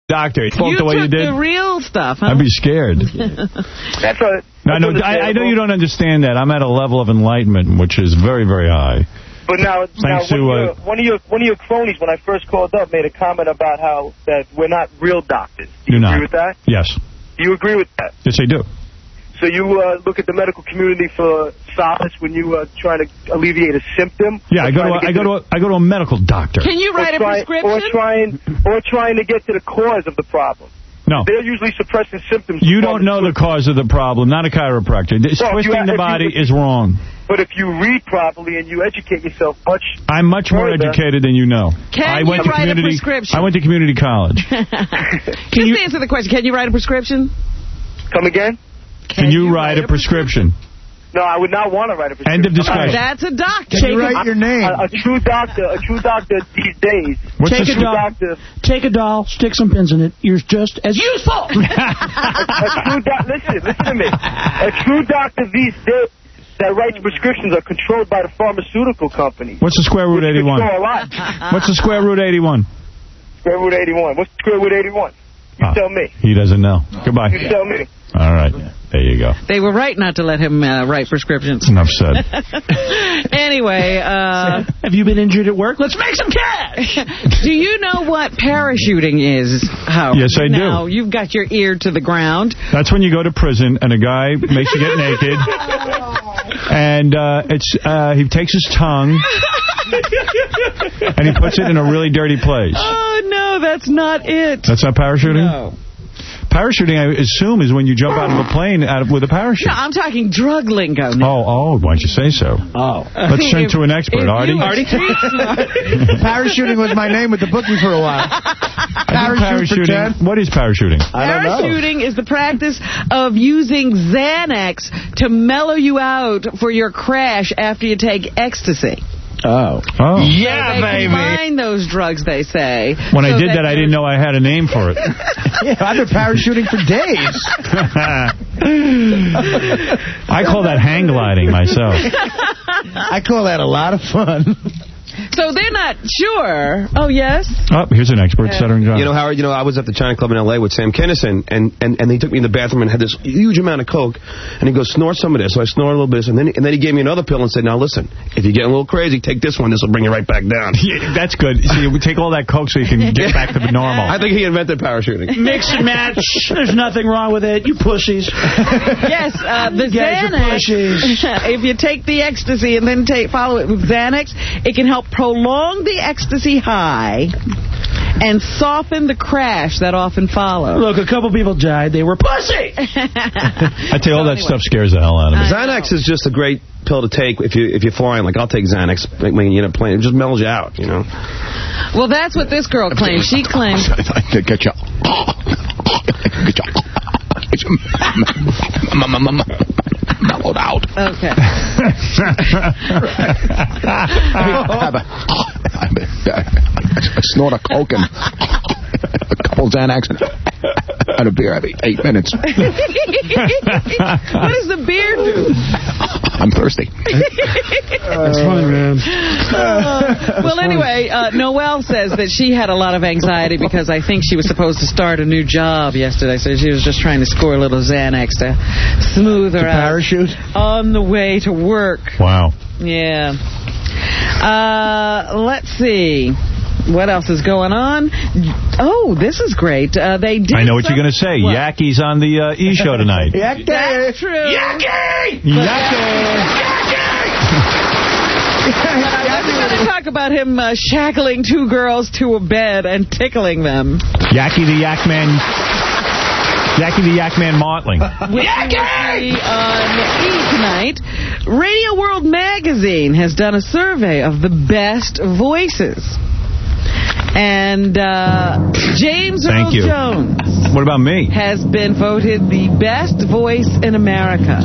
doctor. You the way took you did. the real stuff, huh? I'd be scared. That's a... I know you don't understand that. I'm at a level of enlightenment which is very, very high. But now one of your cronies, when I first called up, made a comment about how that we're not real doctors. Do you agree with that? Yes. Do you agree with that? Yes, I do. So you look at the medical community for solace when you try to alleviate a symptom? Yeah, I go to a medical doctor. Can you write a prescription? Or trying to get to the cause of the problem. No. They're usually suppressing symptoms. You don't know the cause of the problem, not a chiropractor. Twisting the body is wrong. But if you read properly and you educate yourself I'm much more educated than you know. Can you write a prescription? I went to community college. Just answer the question. Can you write a prescription? Come again? Can you write a prescription? No, I would not want to write a prescription. End of discussion. That's a doctor. Can you write your name? A true doctor these days. Take a doll, stick some pins in it. You're just as useful. Listen to me. A true doctor these days that writes prescriptions are controlled by the pharmaceutical company. What's the square root 81? What's the square root 81? Square root 81. What's the square root 81? You tell me. He doesn't know. Goodbye. You tell me. All right. There you go. They were right not to let him write prescriptions. Enough said. Anyway. Have you been injured at work? Let's make some cash. Do you know what parachuting is, Howard? Yes, I do. Now, you've got your ear to the ground. That's when you go to prison and a guy makes you get naked. And he takes his tongue and he puts it in a really dirty place. Oh, no, that's not it. That's not parachuting? No. Parachuting, I assume, is when you jump out of a plane with a parachute. No, I'm talking drug lingo now. Oh, why don't you say so? Oh. Let's turn to an expert, Artie. Parachuting was my name with the bookie for a while. Parachuting. What is parachuting? Parachuting is the practice of using Xanax to mellow you out for your crash after you take ecstasy. Oh. Yeah, baby. Combine those drugs, they say. When I did that, I didn't know I had a name for it. I've been parachuting for days. I call that hang gliding myself. I call that a lot of fun. So they're not sure. Oh, yes? Oh, here's an expert, Stuttering John. You know, Howard, I was at the China Club in L.A. with Sam Kinison, and they took me in the bathroom and had this huge amount of coke, and he goes, snort some of this. So I snorted a little bit, and then he gave me another pill and said, now listen, if you're getting a little crazy, take this one. This will bring you right back down. Yeah, that's good. See, we take all that coke so you can get back to the normal. I think he invented parachuting. Mix and match. There's nothing wrong with it. You pussies. Yes, the Xanax. If you take the ecstasy and then follow it with Xanax, it can help prolong the ecstasy high and soften the crash that often follows. Look, a couple people died. They were pussy. I tell you, all that stuff scares the hell out of me. Xanax is just a great pill to take if you're flying. Like, I'll take Xanax when you're in a plane. It just mellows you out, Well, that's what this girl claims. She claims... Get you. Mellowed out. Okay. I snort a coke and a couple Xanax and a beer every 8 minutes. What does the beer do? I'm thirsty. That's funny, man. Well, anyway, Noelle says that she had a lot of anxiety because I think she was supposed to start a new job yesterday, so she was just trying to score a little Xanax to smooth her out. Parachute? On the way to work. Wow. Yeah. Let's see. What else is going on? Oh, this is great. They did. I know what you're going to say. What? Yackie's on the E! Show tonight. Yaki! That's true. Yaki! We're going to talk about him shackling two girls to a bed and tickling them. Yaki the Yak Man. Yaki the Yak Man Mottling. Yaki! On E! tonight. Radio World Magazine has done a survey of the best voices. And James Earl Jones. What about me? Has been voted the best voice in America.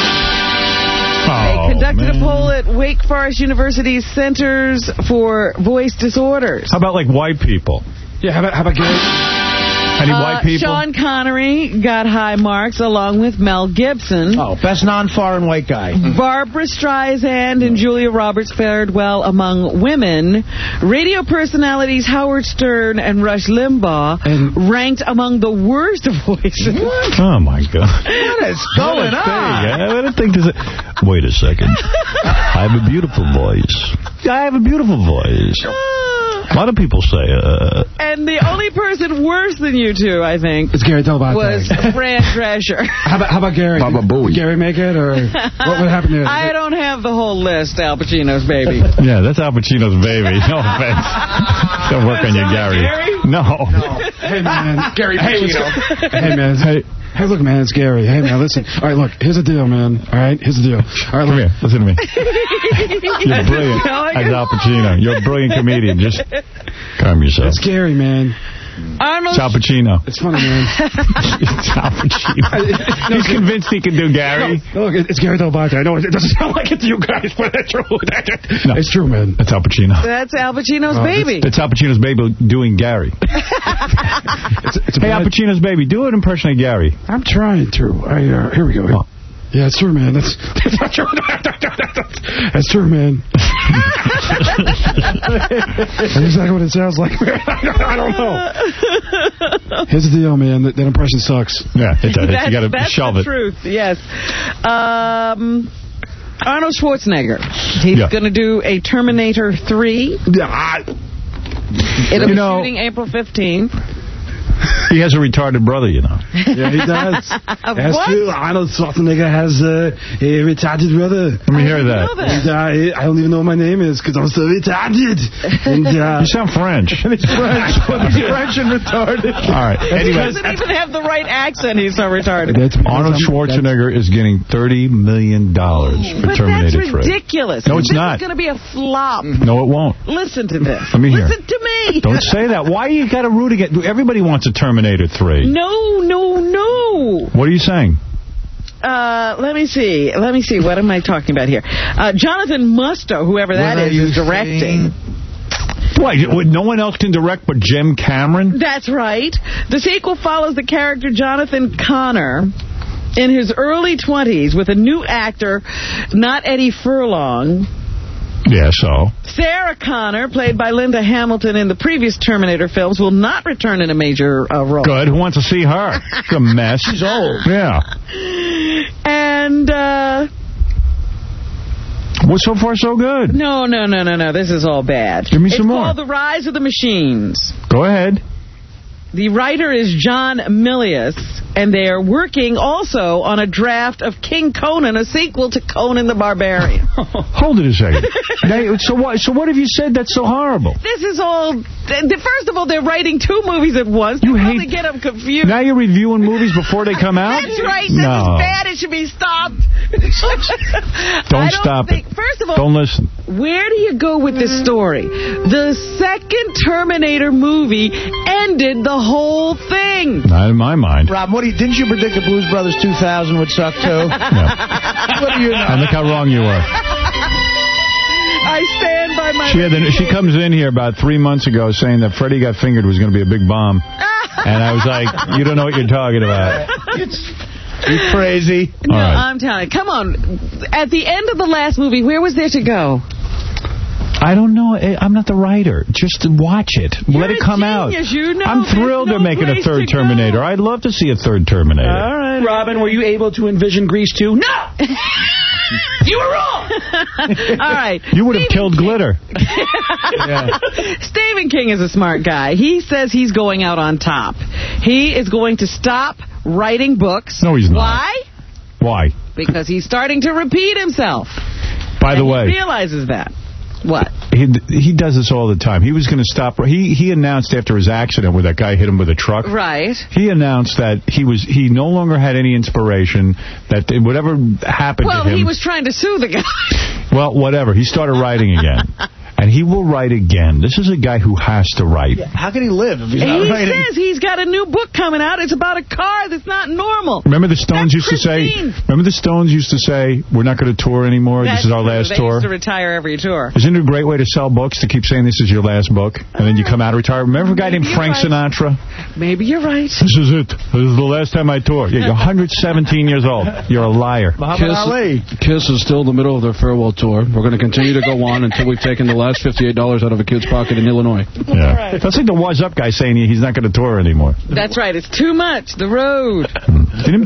They conducted a poll at Wake Forest University's Centers for Voice Disorders. How about, like, white people? Yeah, how about Gary? How Any white people? Sean Connery got high marks along with Mel Gibson. Oh, best non-foreign white guy. Barbra Streisand and Julia Roberts fared well among women. Radio personalities Howard Stern and Rush Limbaugh ranked among the worst voices. What? Oh, my God. What is going on? I don't think this is... Wait a second. I have a beautiful voice. I have a beautiful voice. A lot of people say... And the only person worse than you two, I think, it's Gary Delbate. Was Fran Drescher. How about Gary? Baba Booey. Did Gary make it, or what happened there? I don't have the whole list, Al Pacino's baby. Yeah, that's Al Pacino's baby. No offense. Don't work on you, Gary. No. Hey, man. Gary Pacino. Hey, man. Hey, look, man, it's Gary. Hey, man, listen. All right, look, here's the deal, man. All right, here's the deal. All right, come here. Listen to me. You're brilliant as Al Pacino. You're a brilliant comedian. Just calm yourself. It's Gary, man. Arnold. It's Al Pacino. It's funny, man. It's Al Pacino. He's convinced he can do Gary. No, look, it's Gary Delbate. I know it doesn't sound like it to you guys, but it's true. No, it's true, man. That's Al Pacino. That's Al Pacino's baby. It's Al Pacino's baby doing Gary. Hey, Al Pacino's baby, do an impression of Gary. I'm trying to. Here we go. Oh. Yeah, it's true, man. That's not true. That's true, man. That's exactly what it sounds like, man. I don't know. Here's the deal, man. That impression sucks. Yeah, it does. You got to shelve it. That's the truth, yes. Arnold Schwarzenegger. He's going to do a Terminator 3. It'll be shooting April 15th. He has a retarded brother, you know. Yeah, he does. That's true. Arnold Schwarzenegger has a retarded brother. Let me hear that. And, I don't even know what my name is because I'm so retarded. And, you sound French. He's French. He's French and retarded. All right. Anyway, he doesn't even have the right accent. He's so retarded. Arnold Schwarzenegger is getting $30 million for Terminator 3. But that's ridiculous. No, it's not. This is going to be a flop. No, it won't. Listen to this. Let me hear. Listen to me. Don't say that. Why you got to root against? Everybody wants a Terminator 3. No. What are you saying? Let me see. What am I talking about here? Jonathan Musto, whoever that is directing. What? No one else can direct but Jim Cameron? That's right. The sequel follows the character Jonathan Connor in his early 20s with a new actor, not Eddie Furlong. Yeah, so? Sarah Connor, played by Linda Hamilton in the previous Terminator films, will not return in a major role. Good. Who wants to see her? She's a mess. She's old. Yeah. And, well, so far, so good. No. This is all bad. Give me some more. It's called The Rise of the Machines. Go ahead. The writer is John Milius, and they are working also on a draft of King Conan, a sequel to Conan the Barbarian. Hold it a second. So what have you said that's so horrible? This is all... First of all, they're writing two movies at once. You hate... get them confused. Now you're reviewing movies before they come out? That's right. This is bad. It should be stopped. Don't stop it. First of all... Don't listen. Where do you go with this story? The second Terminator movie ended the whole thing. Not in my mind. Rob, didn't you predict the Blues Brothers 2000 would suck, too? Yeah. What do you know? And look how wrong you were. I stand by my... She comes in here about 3 months ago saying that Freddie Got Fingered was going to be a big bomb. And I was like, you don't know what you're talking about. You crazy. No, right. I'm telling you. Come on. At the end of the last movie, where was there to go? I don't know. I'm not the writer. Just watch it. Let it come out. You know, I'm thrilled they're making a third Terminator. I'd love to see a third Terminator. All right. Robin, were you able to envision Grease 2? No! You were wrong! All right. You would have killed Glitter. Stephen King is a smart guy. He says he's going out on top. He is going to stop writing books. No, he's not. Why? Why? Because he's starting to repeat himself. By the way. He realizes that. What? He does this all the time. He was going to stop. He announced after his accident where that guy hit him with a truck. Right. He announced that he no longer had any inspiration, that whatever happened to him. Well, he was trying to sue the guy. Well, whatever. He started writing again. And he will write again. This is a guy who has to write. How can he live if he's not writing? He says he's got a new book coming out. It's about a car that's not normal. Remember the Stones used to say, we're not going to tour anymore. This is our last tour. They used to retire every tour. Isn't it a great way to sell books, to keep saying this is your last book, and then you come out of retirement? Remember a guy named Frank Sinatra? Maybe you're right. This is it. This is the last time I tour. Yeah, you're 117 years old. You're a liar. Kiss is still in the middle of their farewell tour. We're going to continue to go on until we've taken the last $58 out of a kid's pocket in Illinois. Yeah. Right. That's like the What's Up guy saying he's not going to tour anymore. That's right. It's too much. The road. Didn't